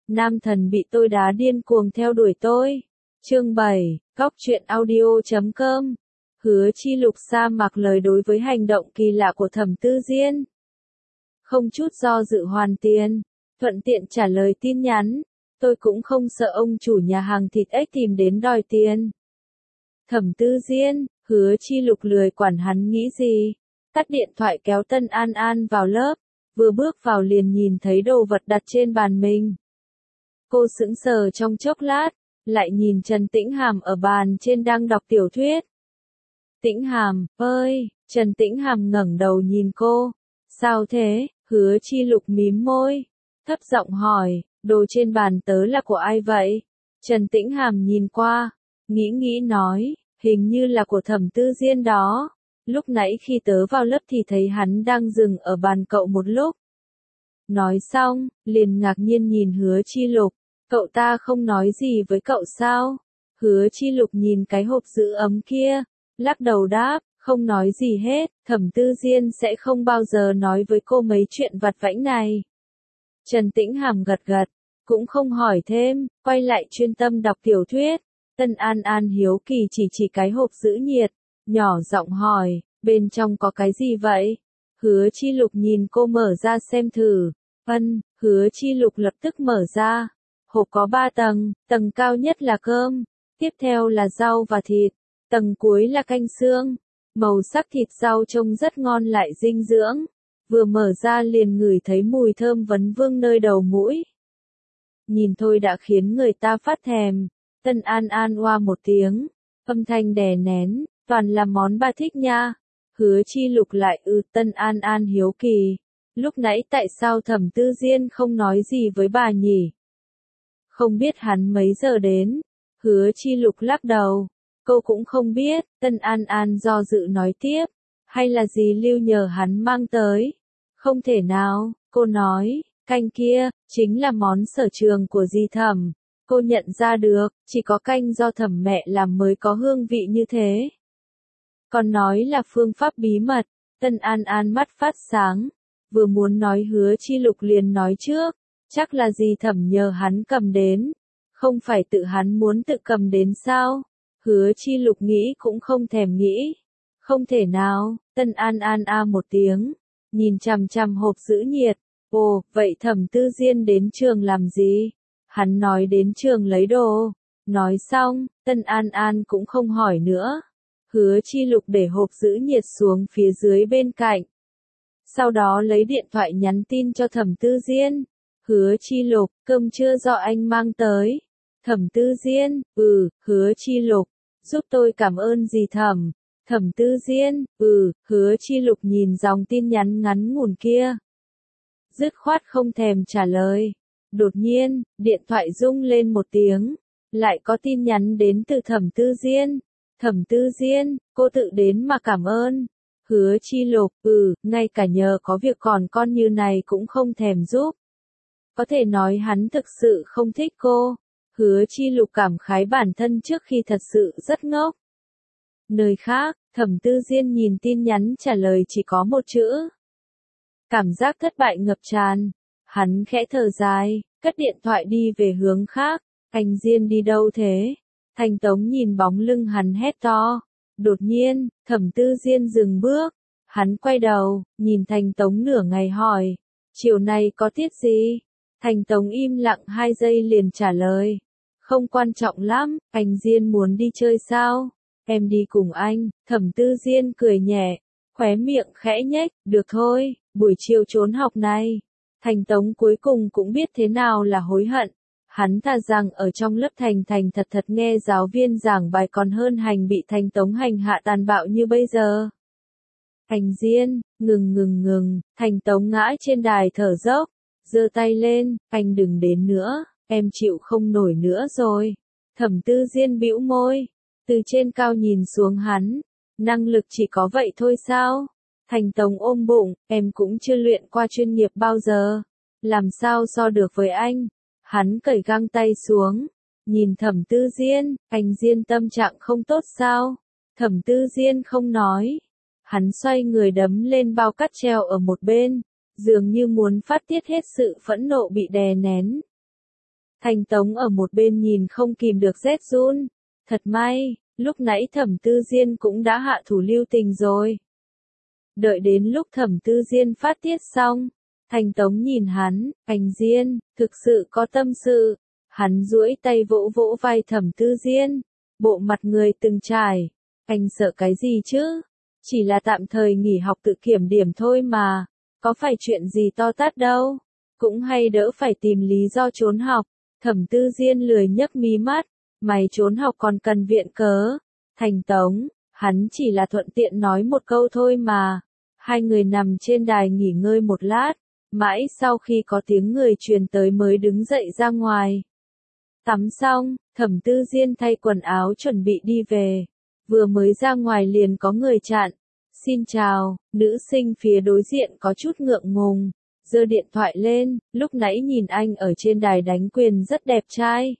Nam thần bị tôi đá điên cuồng theo đuổi tôi. Chương 7, Góc truyện audio.com. Hứa Chi Lục sa mạc lời đối với hành động kỳ lạ của Thẩm Tư Diên. Không chút do dự hoàn tiền, thuận tiện trả lời tin nhắn. Tôi cũng không sợ ông chủ nhà hàng thịt ếch tìm đến đòi tiền. Thẩm Tư Diên, Hứa Chi Lục lười quản hắn nghĩ gì. Tắt điện thoại kéo Tân An An vào lớp, vừa bước vào liền nhìn thấy đồ vật đặt trên bàn mình. Cô sững sờ trong chốc lát, lại nhìn Trần Tĩnh Hàm ở bàn trên đang đọc tiểu thuyết. Tĩnh Hàm, ơi, Trần Tĩnh Hàm ngẩng đầu nhìn cô. Sao thế? Hứa Chi Lục mím môi, thấp giọng hỏi, đồ trên bàn tớ là của ai vậy? Trần Tĩnh Hàm nhìn qua, nghĩ nói, hình như là của Thẩm Tư Diên đó. Lúc nãy khi tớ vào lớp thì thấy hắn đang dừng ở bàn cậu một lúc. Nói xong, liền ngạc nhiên nhìn Hứa Chi Lục, cậu ta không nói gì với cậu sao? Hứa Chi Lục nhìn cái hộp giữ ấm kia, lắc đầu đáp, không nói gì hết, Thẩm Tư Diên sẽ không bao giờ nói với cô mấy chuyện vặt vãnh này. Trần Tĩnh Hàm gật gật, cũng không hỏi thêm, quay lại chuyên tâm đọc tiểu thuyết. Tân An An hiếu kỳ chỉ cái hộp giữ nhiệt, nhỏ giọng hỏi, bên trong có cái gì vậy? Hứa Chi Lục nhìn cô mở ra xem thử. Hứa Chi Lục lập tức mở ra. Hộp có 3 tầng, tầng cao nhất là cơm, tiếp theo là rau và thịt, tầng cuối là canh xương. Màu sắc thịt rau trông rất ngon lại dinh dưỡng. Vừa mở ra liền ngửi thấy mùi thơm vấn vương nơi đầu mũi. Nhìn thôi đã khiến người ta phát thèm. Tân An An oa một tiếng, âm thanh đè nén, toàn là món bà thích nha. Hứa Chi Lục lại Tân An An hiếu kỳ. Lúc nãy tại sao Thẩm Tư Diên không nói gì với bà nhỉ? Không biết hắn mấy giờ đến. Hứa Chi Lục lắc đầu. Cô cũng không biết. Tân An An do dự nói tiếp. Hay là dì Lưu nhờ hắn mang tới? Không thể nào, cô nói, canh kia, chính là món sở trường của dì Thẩm. Cô nhận ra được, chỉ có canh do Thẩm mẹ làm mới có hương vị như thế. Còn nói là phương pháp bí mật. Tân An An mắt phát sáng. Vừa muốn nói Hứa Chi Lục liền nói trước. Chắc là dì Thẩm nhờ hắn cầm đến. Không phải tự hắn muốn tự cầm đến sao? Hứa Chi Lục nghĩ cũng không thèm nghĩ. Không thể nào. Tân An An một tiếng. Nhìn chằm chằm hộp giữ nhiệt. Ồ, vậy Thẩm Tư Diên đến trường làm gì? Hắn nói đến trường lấy đồ. Nói xong, Tân An An cũng không hỏi nữa. Hứa Chi Lục để hộp giữ nhiệt xuống phía dưới bên cạnh. Sau đó lấy điện thoại nhắn tin cho Thẩm Tư Diên. Hứa Chi Lục, cơm trưa do anh mang tới. Thẩm Tư Diên, Hứa Chi Lục, giúp tôi cảm ơn dì Thẩm. Thẩm Tư Diên, Hứa Chi Lục nhìn dòng tin nhắn ngắn ngủn kia. Dứt khoát không thèm trả lời. Đột nhiên, điện thoại rung lên một tiếng. Lại có tin nhắn đến từ Thẩm Tư Diên. Thẩm Tư Diên, cô tự đến mà cảm ơn. Hứa Chi Lục, ngay cả nhờ có việc còn con như này cũng không thèm giúp. Có thể nói hắn thực sự không thích cô. Hứa Chi Lục cảm khái bản thân trước khi thật sự rất ngốc. Nơi khác, Thẩm Tư Diên nhìn tin nhắn trả lời chỉ có một chữ. Cảm giác thất bại ngập tràn. Hắn khẽ thở dài, cất điện thoại đi về hướng khác. Anh Diên đi đâu thế? Thành Tống nhìn bóng lưng hắn hét to. Đột nhiên, Thẩm Tư Diên dừng bước. Hắn quay đầu, nhìn Thành Tống nửa ngày hỏi. Chiều nay có tiết gì? Thành Tống im lặng 2 giây liền trả lời. Không quan trọng lắm, anh Diên muốn đi chơi sao? Em đi cùng anh. Thẩm Tư Diên cười nhẹ, khóe miệng khẽ nhếch, được thôi, buổi chiều trốn học này. Thành Tống cuối cùng cũng biết thế nào là hối hận. Hắn thà rằng ở trong lớp thành thật nghe giáo viên giảng bài còn hơn hành bị Thành Tống hành hạ tàn bạo như bây giờ. Anh Diên, ngừng, Thành Tống ngã trên đài thở dốc, giơ tay lên, anh đừng đến nữa, em chịu không nổi nữa rồi. Thẩm Tư Diên bĩu môi, từ trên cao nhìn xuống hắn, năng lực chỉ có vậy thôi sao? Thành Tống ôm bụng, em cũng chưa luyện qua chuyên nghiệp bao giờ, làm sao so được với anh? Hắn cởi găng tay xuống, nhìn Thẩm Tư Diên, anh Diên tâm trạng không tốt sao? Thẩm Tư Diên không nói. Hắn xoay người đấm lên bao cát treo ở một bên, dường như muốn phát tiết hết sự phẫn nộ bị đè nén. Thành Tống ở một bên nhìn không kìm được rét run. Thật may, lúc nãy Thẩm Tư Diên cũng đã hạ thủ lưu tình rồi. Đợi đến lúc Thẩm Tư Diên phát tiết xong, Thành Tống nhìn hắn, anh Diên, thực sự có tâm sự. Hắn duỗi tay vỗ vỗ vai Thẩm Tư Diên, bộ mặt người từng trải. Anh sợ cái gì chứ? Chỉ là tạm thời nghỉ học tự kiểm điểm thôi mà, có phải chuyện gì to tát đâu, cũng hay đỡ phải tìm lý do trốn học. Thẩm Tư Diên lười nhấc mí mắt, mày trốn học còn cần viện cớ. Thành Tống, hắn chỉ là thuận tiện nói một câu thôi mà. Hai người nằm trên đài nghỉ ngơi một lát, mãi sau khi có tiếng người truyền tới mới đứng dậy ra ngoài. Tắm xong, Thẩm Tư Diên thay quần áo chuẩn bị đi về. Vừa mới ra ngoài liền có người chặn. Xin chào, nữ sinh phía đối diện có chút ngượng ngùng, giơ điện thoại lên, lúc nãy nhìn anh ở trên đài đánh quyền rất đẹp trai.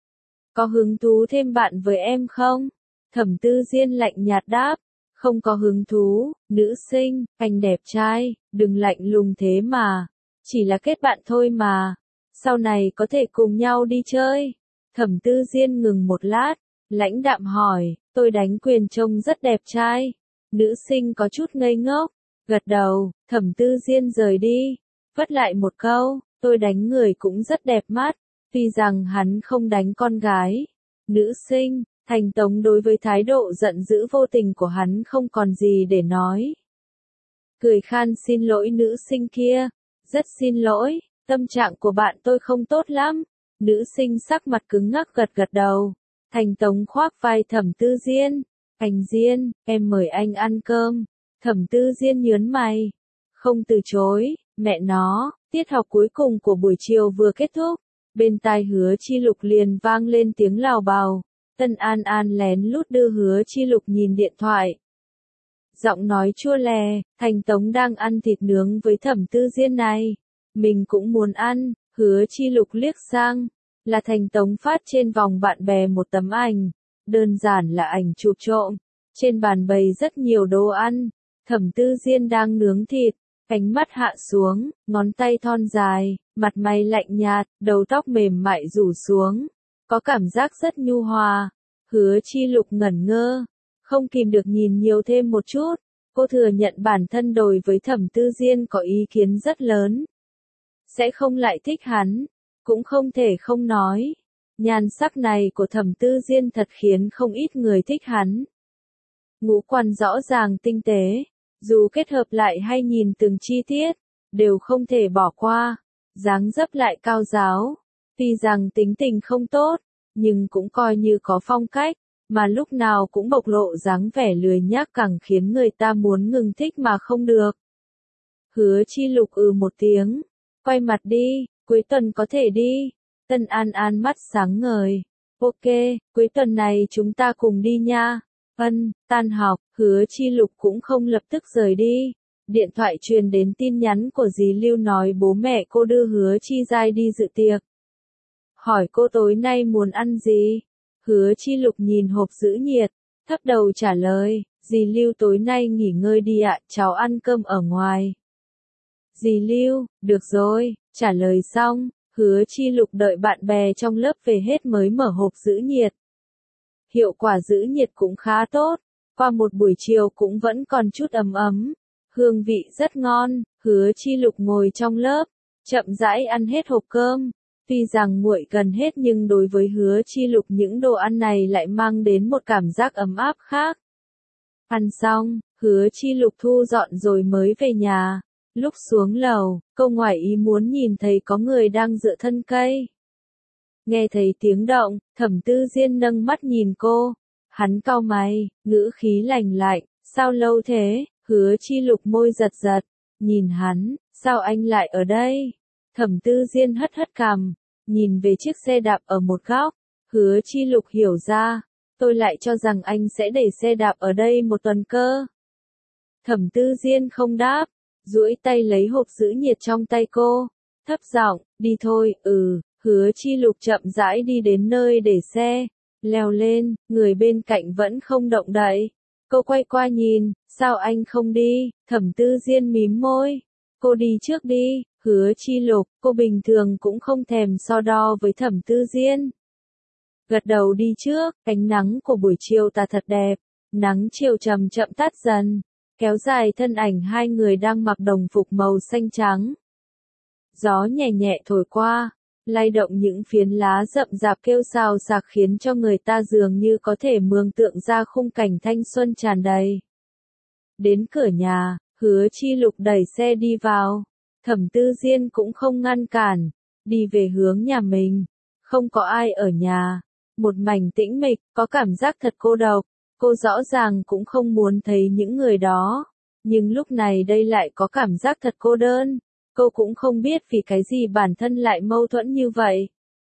Có hứng thú thêm bạn với em không? Thẩm Tư Diên lạnh nhạt đáp, không có hứng thú, nữ sinh, anh đẹp trai, đừng lạnh lùng thế mà, chỉ là kết bạn thôi mà, sau này có thể cùng nhau đi chơi. Thẩm Tư Diên ngừng một lát, lãnh đạm hỏi, tôi đánh quyền trông rất đẹp trai. Nữ sinh có chút ngây ngốc, gật đầu. Thẩm Tư Diên rời đi, vất lại một câu, tôi đánh người cũng rất đẹp mắt, tuy rằng hắn không đánh con gái. Nữ sinh, Thành Tống đối với thái độ giận dữ vô tình của hắn không còn gì để nói. Cười khan xin lỗi nữ sinh kia, rất xin lỗi, tâm trạng của bạn tôi không tốt lắm. Nữ sinh sắc mặt cứng ngắc gật gật đầu. Thành Tống khoác vai Thẩm Tư Diên, anh Diên, em mời anh ăn cơm. Thẩm Tư Diên nhớn mày, không từ chối. Mẹ nó, tiết học cuối cùng của buổi chiều vừa kết thúc, bên tai Hứa Chi Lục liền vang lên tiếng lào bào. Tân An An lén lút đưa Hứa Chi Lục nhìn điện thoại. Giọng nói chua lè, Thành Tống đang ăn thịt nướng với Thẩm Tư Diên này. Mình cũng muốn ăn. Hứa Chi Lục liếc sang, là Thành Tống phát trên vòng bạn bè một tấm ảnh. Đơn giản là ảnh chụp trộm. Trên bàn bày rất nhiều đồ ăn. Thẩm Tư Diên đang nướng thịt, ánh mắt hạ xuống, ngón tay thon dài, mặt mày lạnh nhạt, đầu tóc mềm mại rủ xuống, có cảm giác rất nhu hòa. Hứa Chi Lục ngẩn ngơ, không kìm được nhìn nhiều thêm một chút. Cô thừa nhận bản thân đối với Thẩm Tư Diên có ý kiến rất lớn. Sẽ không lại thích hắn, cũng không thể không nói. Nhan sắc này của Thẩm Tư Diên thật khiến không ít người thích hắn. Ngũ quan rõ ràng tinh tế, dù kết hợp lại hay nhìn từng chi tiết, đều không thể bỏ qua. Dáng dấp lại cao ráo, tuy rằng tính tình không tốt, nhưng cũng coi như có phong cách, mà lúc nào cũng bộc lộ dáng vẻ lười nhác càng khiến người ta muốn ngừng thích mà không được. Hứa Chi Lục một tiếng, quay mặt đi, cuối tuần có thể đi. Tân An An mắt sáng ngời. Ok, cuối tuần này chúng ta cùng đi nha. Tan học, Hứa Chi Lục cũng không lập tức rời đi. Điện thoại truyền đến tin nhắn của dì Lưu nói bố mẹ cô đưa Hứa Chi Giai đi dự tiệc. Hỏi cô tối nay muốn ăn gì? Hứa Chi Lục nhìn hộp giữ nhiệt, thấp đầu trả lời, dì Lưu tối nay nghỉ ngơi đi ạ, cháu ăn cơm ở ngoài. Dì Lưu, được rồi, trả lời xong, Hứa Chi Lục đợi bạn bè trong lớp về hết mới mở hộp giữ nhiệt. Hiệu quả giữ nhiệt cũng khá tốt, qua một buổi chiều cũng vẫn còn chút ấm ấm, hương vị rất ngon. Hứa Chi Lục ngồi trong lớp, chậm rãi ăn hết hộp cơm. Tuy rằng nguội gần hết nhưng đối với Hứa Chi Lục những đồ ăn này lại mang đến một cảm giác ấm áp khác. Ăn xong, Hứa Chi Lục thu dọn rồi mới về nhà. Lúc xuống lầu, cô ngoài ý muốn nhìn thấy có người đang dựa thân cây. Nghe thấy tiếng động, Thẩm Tư Diên nâng mắt nhìn cô. Hắn cau mày, ngữ khí lạnh lạnh, sao lâu thế? Hứa Chi Lục môi giật giật, nhìn hắn, sao anh lại ở đây? Thẩm Tư Diên hất hất cằm, nhìn về chiếc xe đạp ở một góc. Hứa Chi Lục hiểu ra, tôi lại cho rằng anh sẽ để xe đạp ở đây một tuần cơ. Thẩm Tư Diên không đáp, duỗi tay lấy hộp giữ nhiệt trong tay cô, thấp giọng, đi thôi. Hứa Chi Lục chậm rãi đi đến nơi để xe, leo lên, người bên cạnh vẫn không động đậy. Cô quay qua nhìn, sao anh không đi? Thẩm Tư Diên mím môi, cô đi trước đi. Hứa Chi Lục, cô bình thường cũng không thèm so đo với Thẩm Tư Diên. Gật đầu đi trước, ánh nắng của buổi chiều tà thật đẹp, nắng chiều chậm chậm tắt dần, kéo dài thân ảnh hai người đang mặc đồng phục màu xanh trắng. Gió nhẹ nhẹ thổi qua, lay động những phiến lá rậm rạp kêu xào xạc khiến cho người ta dường như có thể mường tượng ra khung cảnh thanh xuân tràn đầy. Đến cửa nhà, Hứa Chi Lục đẩy xe đi vào, Thẩm Tư Diên cũng không ngăn cản, đi về hướng nhà mình, không có ai ở nhà, một mảnh tĩnh mịch, có cảm giác thật cô độc, cô rõ ràng cũng không muốn thấy những người đó, nhưng lúc này đây lại có cảm giác thật cô đơn. Cô cũng không biết vì cái gì bản thân lại mâu thuẫn như vậy.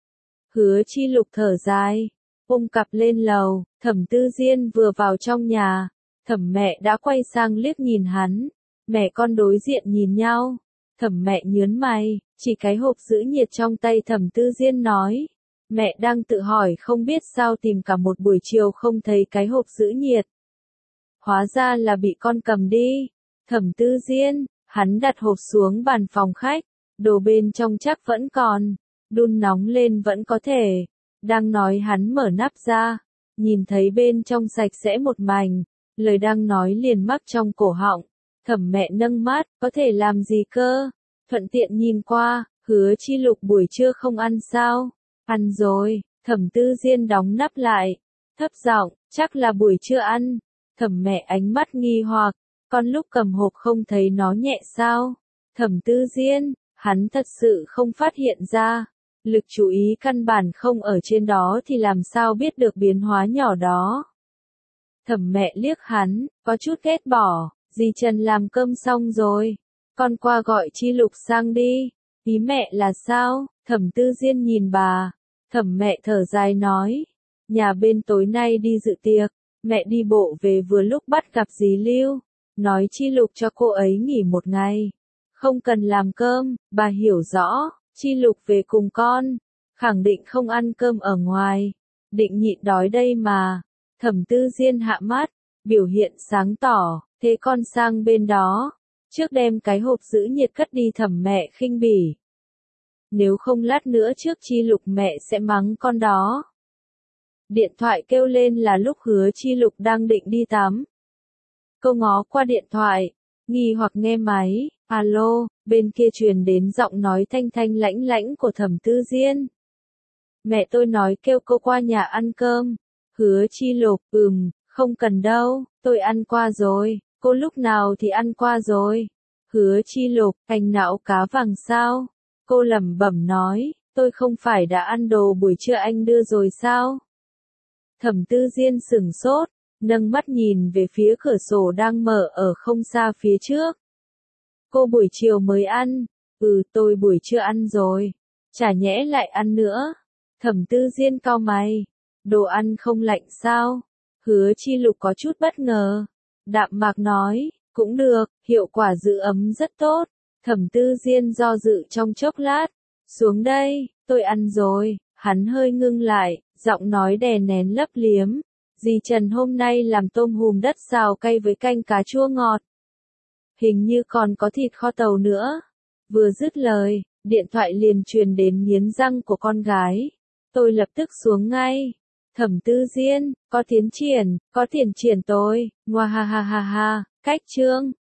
Hứa Chi Lục thở dài, ôm cặp lên lầu, Thẩm Tư Diên vừa vào trong nhà, Thẩm mẹ đã quay sang liếc nhìn hắn, mẹ con đối diện nhìn nhau, Thẩm mẹ nhớn mày, chỉ cái hộp giữ nhiệt trong tay Thẩm Tư Diên nói, mẹ đang tự hỏi không biết sao tìm cả một buổi chiều không thấy cái hộp giữ nhiệt. Hóa ra là bị con cầm đi, Thẩm Tư Diên. Hắn đặt hộp xuống bàn phòng khách, đồ bên trong chắc vẫn còn, đun nóng lên vẫn có thể. Đang nói hắn mở nắp ra, nhìn thấy bên trong sạch sẽ một mảnh, lời đang nói liền mắc trong cổ họng. Thẩm mẹ nâng mắt, có thể làm gì cơ? Thuận tiện nhìn qua, Hứa Chi Lục buổi trưa không ăn sao? Ăn rồi, Thẩm Tư Diên đóng nắp lại, thấp giọng, chắc là buổi trưa ăn. Thẩm mẹ ánh mắt nghi hoặc. Con lúc cầm hộp không thấy nó nhẹ sao? Thẩm Tư Diên, hắn thật sự không phát hiện ra. Lực chú ý căn bản không ở trên đó thì làm sao biết được biến hóa nhỏ đó. Thẩm mẹ liếc hắn, có chút ghét bỏ, dì Trần làm cơm xong rồi. Con qua gọi Chi Lục sang đi. Ý mẹ là sao? Thẩm Tư Diên nhìn bà. Thẩm mẹ thở dài nói. Nhà bên tối nay đi dự tiệc. Mẹ đi bộ về vừa lúc bắt gặp dì Lưu. Nói Chi Lục cho cô ấy nghỉ một ngày. Không cần làm cơm, bà hiểu rõ, Chi Lục về cùng con. Khẳng định không ăn cơm ở ngoài. Định nhịn đói đây mà. Thẩm Tư Diên hạ mắt, biểu hiện sáng tỏ, thế con sang bên đó. Trước đem cái hộp giữ nhiệt cất đi. Thẩm mẹ khinh bỉ. Nếu không lát nữa trước Chi Lục mẹ sẽ mắng con đó. Điện thoại kêu lên là lúc Hứa Chi Lục đang định đi tắm. Cô ngó qua điện thoại, nghi hoặc nghe máy, alo, bên kia truyền đến giọng nói thanh thanh lãnh lãnh của Thẩm Tư Diên. Mẹ tôi nói kêu cô qua nhà ăn cơm. Hứa Chi Lục, không cần đâu, tôi ăn qua rồi, cô lúc nào thì ăn qua rồi. Hứa Chi Lục, canh não cá vàng sao? Cô lẩm bẩm nói, tôi không phải đã ăn đồ buổi trưa anh đưa rồi sao? Thẩm Tư Diên sửng sốt. Nâng mắt nhìn về phía cửa sổ đang mở ở không xa phía trước. Cô buổi chiều mới ăn. Tôi buổi trưa ăn rồi. Chả nhẽ lại ăn nữa. Thẩm Tư Diên cau mày. Đồ ăn không lạnh sao? Hứa Chi Lục có chút bất ngờ. Đạm mạc nói, cũng được, hiệu quả giữ ấm rất tốt. Thẩm Tư Diên do dự trong chốc lát. Xuống đây, tôi ăn rồi. Hắn hơi ngưng lại, giọng nói đè nén lấp liếm. Dì Trần hôm nay làm tôm hùm đất xào cay với canh cá chua ngọt. Hình như còn có thịt kho tàu nữa. Vừa dứt lời, điện thoại liền truyền đến nghiến răng của con gái. Tôi lập tức xuống ngay. Thẩm Tư Diên, có tiến triển tôi. Ngoa ha ha ha ha, cách chương.